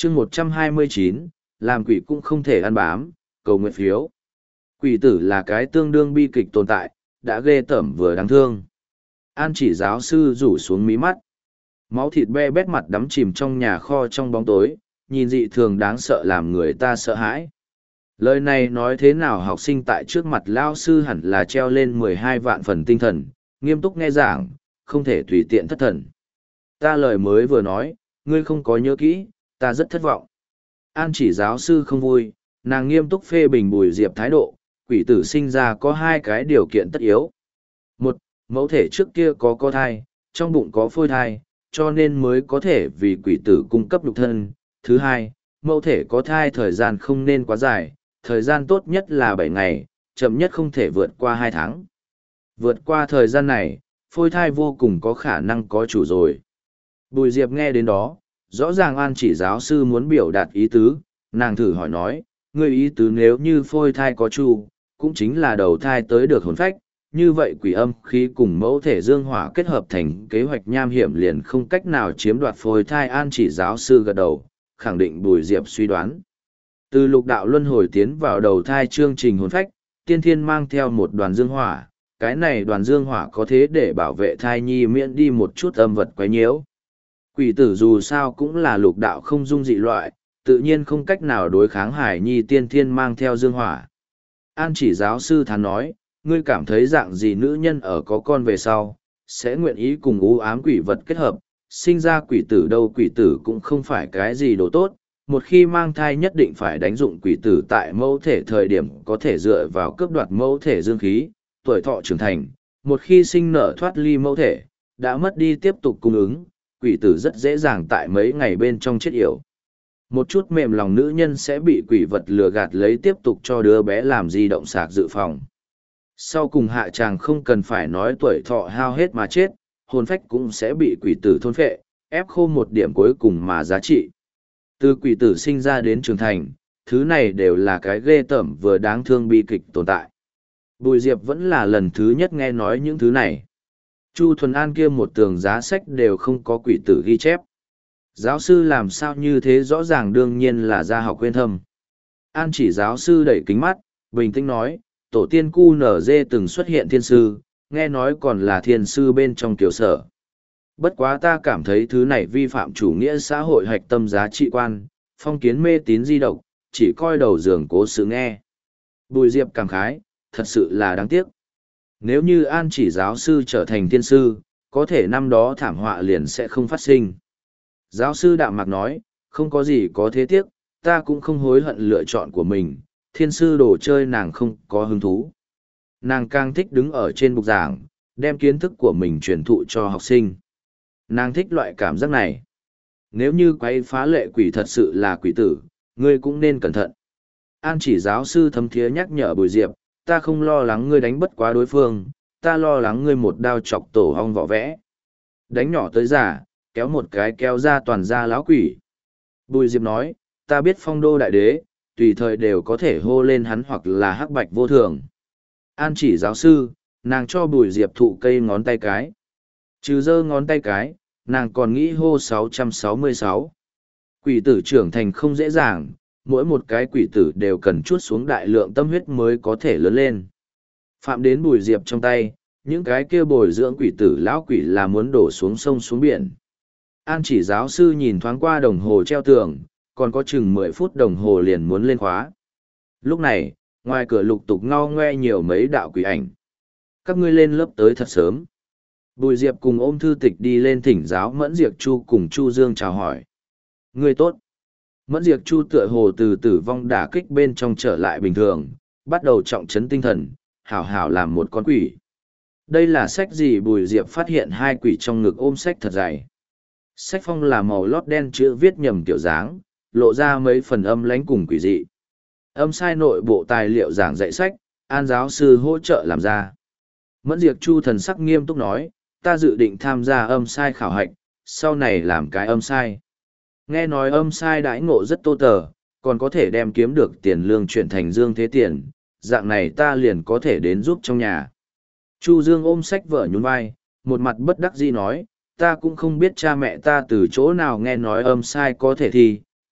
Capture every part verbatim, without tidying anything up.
chương một trăm hai mươi chín, làm quỷ cũng không thể ăn bám, cầu nguyện phiếu. Quỷ tử là cái tương đương bi kịch tồn tại, đã ghê tởm vừa đáng thương. An chỉ giáo sư rủ xuống mí mắt. Máu thịt be bét mặt đắm chìm trong nhà kho trong bóng tối, nhìn dị thường đáng sợ làm người ta sợ hãi. Lời này nói thế nào học sinh tại trước mặt lao sư hẳn là treo lên mười hai vạn phần tinh thần, nghiêm túc nghe giảng, không thể tùy tiện thất thần. Ta lời mới vừa nói, ngươi không có nhớ kỹ, ta rất thất vọng. An chỉ giáo sư không vui, nàng nghiêm túc phê bình Bùi Diệp thái độ, quỷ tử sinh ra có hai cái điều kiện tất yếu. Một, mẫu thể trước kia có có thai, trong bụng có phôi thai, cho nên mới có thể vì quỷ tử cung cấp nhục thân. Thứ hai, mẫu thể có thai thời gian không nên quá dài, thời gian tốt nhất là bảy ngày, chậm nhất không thể vượt qua hai tháng. Vượt qua thời gian này, phôi thai vô cùng có khả năng có chủ rồi. Bùi Diệp nghe đến đó, rõ ràng An chỉ giáo sư muốn biểu đạt ý tứ, nàng thử hỏi nói, ngươi ý tứ nếu như phôi thai có chủ, cũng chính là đầu thai tới được hồn phách, như vậy quỷ âm khí cùng mẫu thể dương hỏa kết hợp thành kế hoạch nham hiểm liền không cách nào chiếm đoạt phôi thai. An chỉ giáo sư gật đầu, khẳng định Bùi Diệp suy đoán. Từ lục đạo luân hồi tiến vào đầu thai chương trình hồn phách, tiên thiên mang theo một đoàn dương hỏa, cái này đoàn dương hỏa có thế để bảo vệ thai nhi miễn đi một chút âm vật quấy nhiễu. Quỷ tử dù sao cũng là lục đạo không dung dị loại, tự nhiên không cách nào đối kháng hải nhi tiên thiên mang theo dương hỏa. An chỉ giáo sư thán nói, ngươi cảm thấy dạng gì nữ nhân ở có con về sau, sẽ nguyện ý cùng u ám quỷ vật kết hợp, sinh ra quỷ tử đâu. Quỷ tử cũng không phải cái gì đồ tốt, một khi mang thai nhất định phải đánh dụng quỷ tử tại mẫu thể thời điểm có thể dựa vào cướp đoạt mẫu thể dương khí, tuổi thọ trưởng thành, một khi sinh nở thoát ly mẫu thể, đã mất đi tiếp tục cung ứng, quỷ tử rất dễ dàng tại mấy ngày bên trong chết yểu. Một chút mềm lòng nữ nhân sẽ bị quỷ vật lừa gạt lấy tiếp tục cho đứa bé làm di động sạc dự phòng. Sau cùng hạ tràng không cần phải nói tuổi thọ hao hết mà chết, hồn phách cũng sẽ bị quỷ tử thôn phệ, ép khô một điểm cuối cùng mà giá trị. Từ quỷ tử sinh ra đến trưởng thành, thứ này đều là cái ghê tởm vừa đáng thương bi kịch tồn tại. Bùi Diệp vẫn là lần thứ nhất nghe nói những thứ này. Chu Thuần An kia một tường giá sách đều không có quỷ tử ghi chép. Giáo sư làm sao như thế, rõ ràng đương nhiên là gia học quên thâm. An chỉ giáo sư đẩy kính mắt, bình tĩnh nói, tổ tiên cu nở dê từng xuất hiện thiên sư, nghe nói còn là thiên sư bên trong tiểu sở. Bất quá ta cảm thấy thứ này vi phạm chủ nghĩa xã hội hạch tâm giá trị quan, phong kiến mê tín di độc, chỉ coi đầu giường cố sự nghe. Bùi Diệp cảm khái, thật sự là đáng tiếc. Nếu như An chỉ giáo sư trở thành thiên sư, có thể năm đó thảm họa liền sẽ không phát sinh. Giáo sư đạm mạc nói, không có gì có thế tiếc, ta cũng không hối hận lựa chọn của mình, thiên sư đồ chơi nàng không có hứng thú. Nàng càng thích đứng ở trên bục giảng, đem kiến thức của mình truyền thụ cho học sinh. Nàng thích loại cảm giác này. Nếu như quấy phá lệ quỷ thật sự là quỷ tử, ngươi cũng nên cẩn thận. An chỉ giáo sư thấm thiế nhắc nhở Bùi Diệp, ta không lo lắng ngươi đánh bất quá đối phương, ta lo lắng ngươi một đao chọc tổ hong vỏ vẽ. Đánh nhỏ tới già, kéo một cái kéo ra toàn ra láo quỷ. Bùi Diệp nói, ta biết phong đô đại đế, tùy thời đều có thể hô lên hắn hoặc là hắc bạch vô thường. An chỉ giáo sư, nàng cho Bùi Diệp thụ cây ngón tay cái. Trừ giơ ngón tay cái, nàng còn nghĩ hô sáu trăm sáu mươi sáu. Quỷ tử trưởng thành không dễ dàng, mỗi một cái quỷ tử đều cần chuốt xuống đại lượng tâm huyết mới có thể lớn lên. Phạm đến Bùi Diệp trong tay, những cái kia bồi dưỡng quỷ tử lão quỷ là muốn đổ xuống sông xuống biển. An chỉ giáo sư nhìn thoáng qua đồng hồ treo tường, còn có chừng mười phút đồng hồ liền muốn lên khóa. Lúc này, ngoài cửa lục tục ngao ngoe nhiều mấy đạo quỷ ảnh. Các ngươi lên lớp tới thật sớm. Bùi Diệp cùng ôm thư tịch đi lên thỉnh giáo Mẫn Diệp Chu cùng Chu Dương chào hỏi. Ngươi tốt. Mẫn Diệp Chu tựa hồ từ tử vong đả kích bên trong trở lại bình thường, bắt đầu trọng trấn tinh thần, hảo hảo làm một con quỷ. Đây là sách gì? Bùi Diệp phát hiện hai quỷ trong ngực ôm sách thật dày. Sách phong là màu lót đen, chữ viết nhầm kiểu dáng, lộ ra mấy phần âm lãnh cùng quỷ dị. Âm sai nội bộ tài liệu giảng dạy sách, An giáo sư hỗ trợ làm ra. Mẫn Diệp Chu thần sắc nghiêm túc nói, ta dự định tham gia âm sai khảo hạch, sau này làm cái âm sai. Nghe nói âm sai đãi ngộ rất tô tờ, còn có thể đem kiếm được tiền lương chuyển thành dương thế tiền, dạng này ta liền có thể đến giúp trong nhà. Chu Dương ôm sách vở nhún vai, một mặt bất đắc dĩ nói, ta cũng không biết cha mẹ ta từ chỗ nào nghe nói âm sai có thể thi,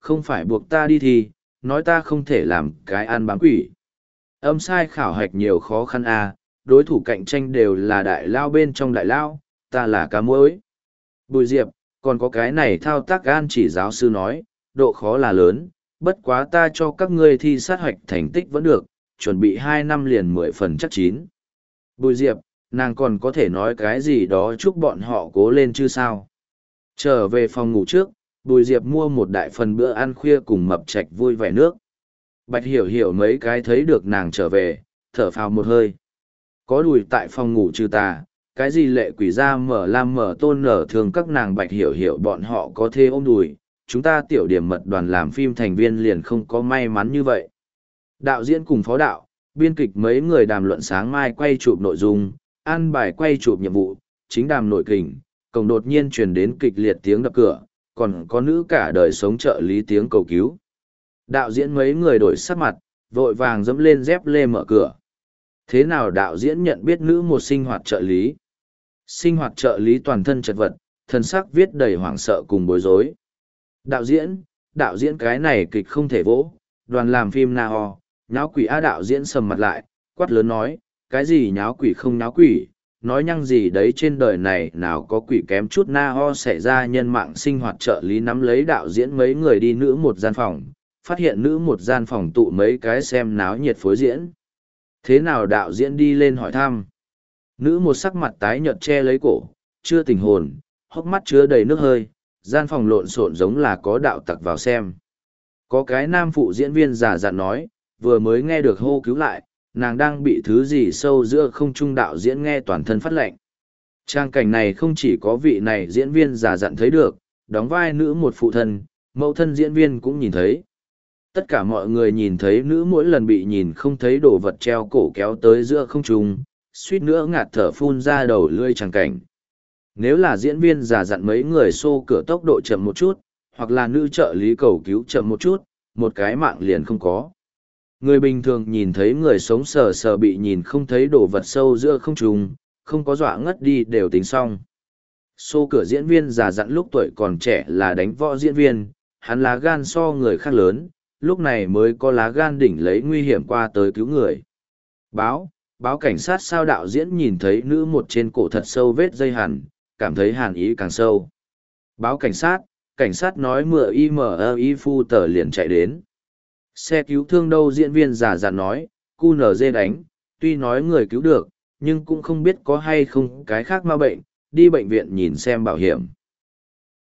không phải buộc ta đi thi, nói ta không thể làm cái ăn bám quỷ. Âm sai khảo hạch nhiều khó khăn à, đối thủ cạnh tranh đều là đại lao bên trong đại lao, ta là cá muối. Bùi Diệp, còn có cái này thao tác An chỉ giáo sư nói, độ khó là lớn, bất quá ta cho các ngươi thi sát hoạch thành tích vẫn được, chuẩn bị hai năm liền mười phần chắc chín. Bùi Diệp, nàng còn có thể nói cái gì đó chúc bọn họ cố lên chứ sao. Trở về phòng ngủ trước, Bùi Diệp mua một đại phần bữa ăn khuya cùng mập trạch vui vẻ nước. Bạch Hiểu Hiểu mấy cái thấy được nàng trở về, thở phào một hơi. Có đùi tại phòng ngủ trừ tà, cái gì lệ quỷ ra mở lam mở tôn nở thường các nàng Bạch Hiểu Hiểu bọn họ có thê ôm đùi, chúng ta tiểu điểm mật đoàn làm phim thành viên liền không có may mắn như vậy. Đạo diễn cùng phó đạo, biên kịch mấy người đàm luận sáng mai quay chụp nội dung, an bài quay chụp nhiệm vụ, chính đàm nội kình, cổng đột nhiên truyền đến kịch liệt tiếng đập cửa, còn có nữ cả đời sống trợ lý tiếng cầu cứu. Đạo diễn mấy người đổi sắc mặt, vội vàng dẫm lên dép lê mở cửa. Thế nào đạo diễn nhận biết nữ một sinh hoạt trợ lý? Sinh hoạt trợ lý toàn thân chật vật, thân sắc viết đầy hoảng sợ cùng bối rối. Đạo diễn, đạo diễn cái này kịch không thể vỗ, đoàn làm phim na ho, nháo quỷ á đạo diễn sầm mặt lại, quát lớn nói, cái gì nháo quỷ không nháo quỷ, nói nhăng gì đấy trên đời này nào có quỷ kém chút na ho xảy ra nhân mạng sinh hoạt trợ lý nắm lấy đạo diễn mấy người đi nữ một gian phòng, phát hiện nữ một gian phòng tụ mấy cái xem náo nhiệt phối diễn. Thế nào đạo diễn đi lên hỏi thăm? Nữ một sắc mặt tái nhợt che lấy cổ, chưa tỉnh hồn, hốc mắt chứa đầy nước hơi, gian phòng lộn xộn giống là có đạo tặc vào xem. Có cái nam phụ diễn viên giả dặn nói, vừa mới nghe được hô cứu lại, nàng đang bị thứ gì sâu giữa không trung đạo diễn nghe toàn thân phát lệnh. Trang cảnh này không chỉ có vị này diễn viên giả dặn thấy được, đóng vai nữ một phụ thân, mẫu thân diễn viên cũng nhìn thấy. Tất cả mọi người nhìn thấy nữ mỗi lần bị nhìn không thấy đồ vật treo cổ kéo tới giữa không trung, suýt nữa ngạt thở phun ra đầu lưỡi trang cảnh. Nếu là diễn viên giả dặn mấy người xô cửa tốc độ chậm một chút, hoặc là nữ trợ lý cầu cứu chậm một chút, một cái mạng liền không có. Người bình thường nhìn thấy người sống sờ sờ bị nhìn không thấy đồ vật sâu giữa không trung, không có dọa ngất đi đều tính xong. Xô cửa diễn viên giả dặn lúc tuổi còn trẻ là đánh võ diễn viên, hắn lá gan so người khác lớn, lúc này mới có lá gan đỉnh lấy nguy hiểm qua tới cứu người. Báo, báo cảnh sát sao đạo diễn nhìn thấy nữ một trên cổ thật sâu vết dây hằn, cảm thấy hàn ý càng sâu. Báo cảnh sát, cảnh sát nói mưa im y phu tờ liền chạy đến. Xe cứu thương đâu diễn viên giả dặn nói, cu nở dê đánh, tuy nói người cứu được, nhưng cũng không biết có hay không cái khác ma bệnh, đi bệnh viện nhìn xem bảo hiểm.